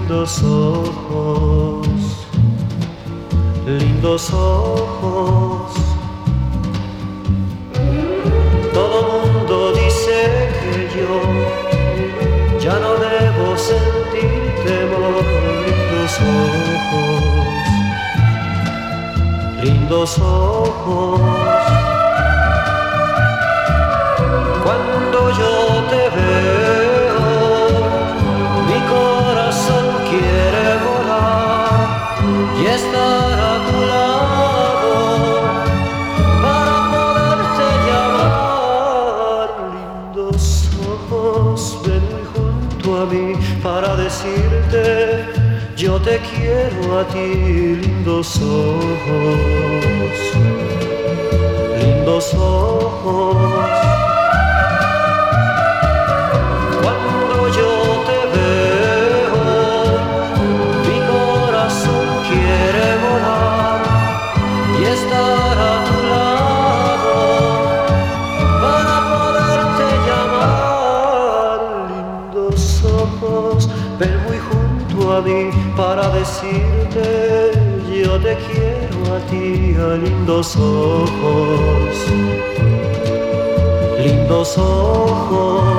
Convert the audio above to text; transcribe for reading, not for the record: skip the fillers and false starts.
lindos ojos, lindos ojos. Todo mundo dice que yo ya no debo sentir temor. Lindos ojos. Cuando yo te veo, mi corazón quiere volar y estar a tu lado para poderte llamar. Lindos ojos, ven muy junto a mí para decirte yo te quiero a ti. Lindos ojos, lindos ojos. Cuando yo te veo, mi corazón quiere volar y estar a tu lado para poderte llamar. Lindos ojos, ven muy junto a mí para decirte yo te quiero a ti. A lindos ojos, lindos ojos.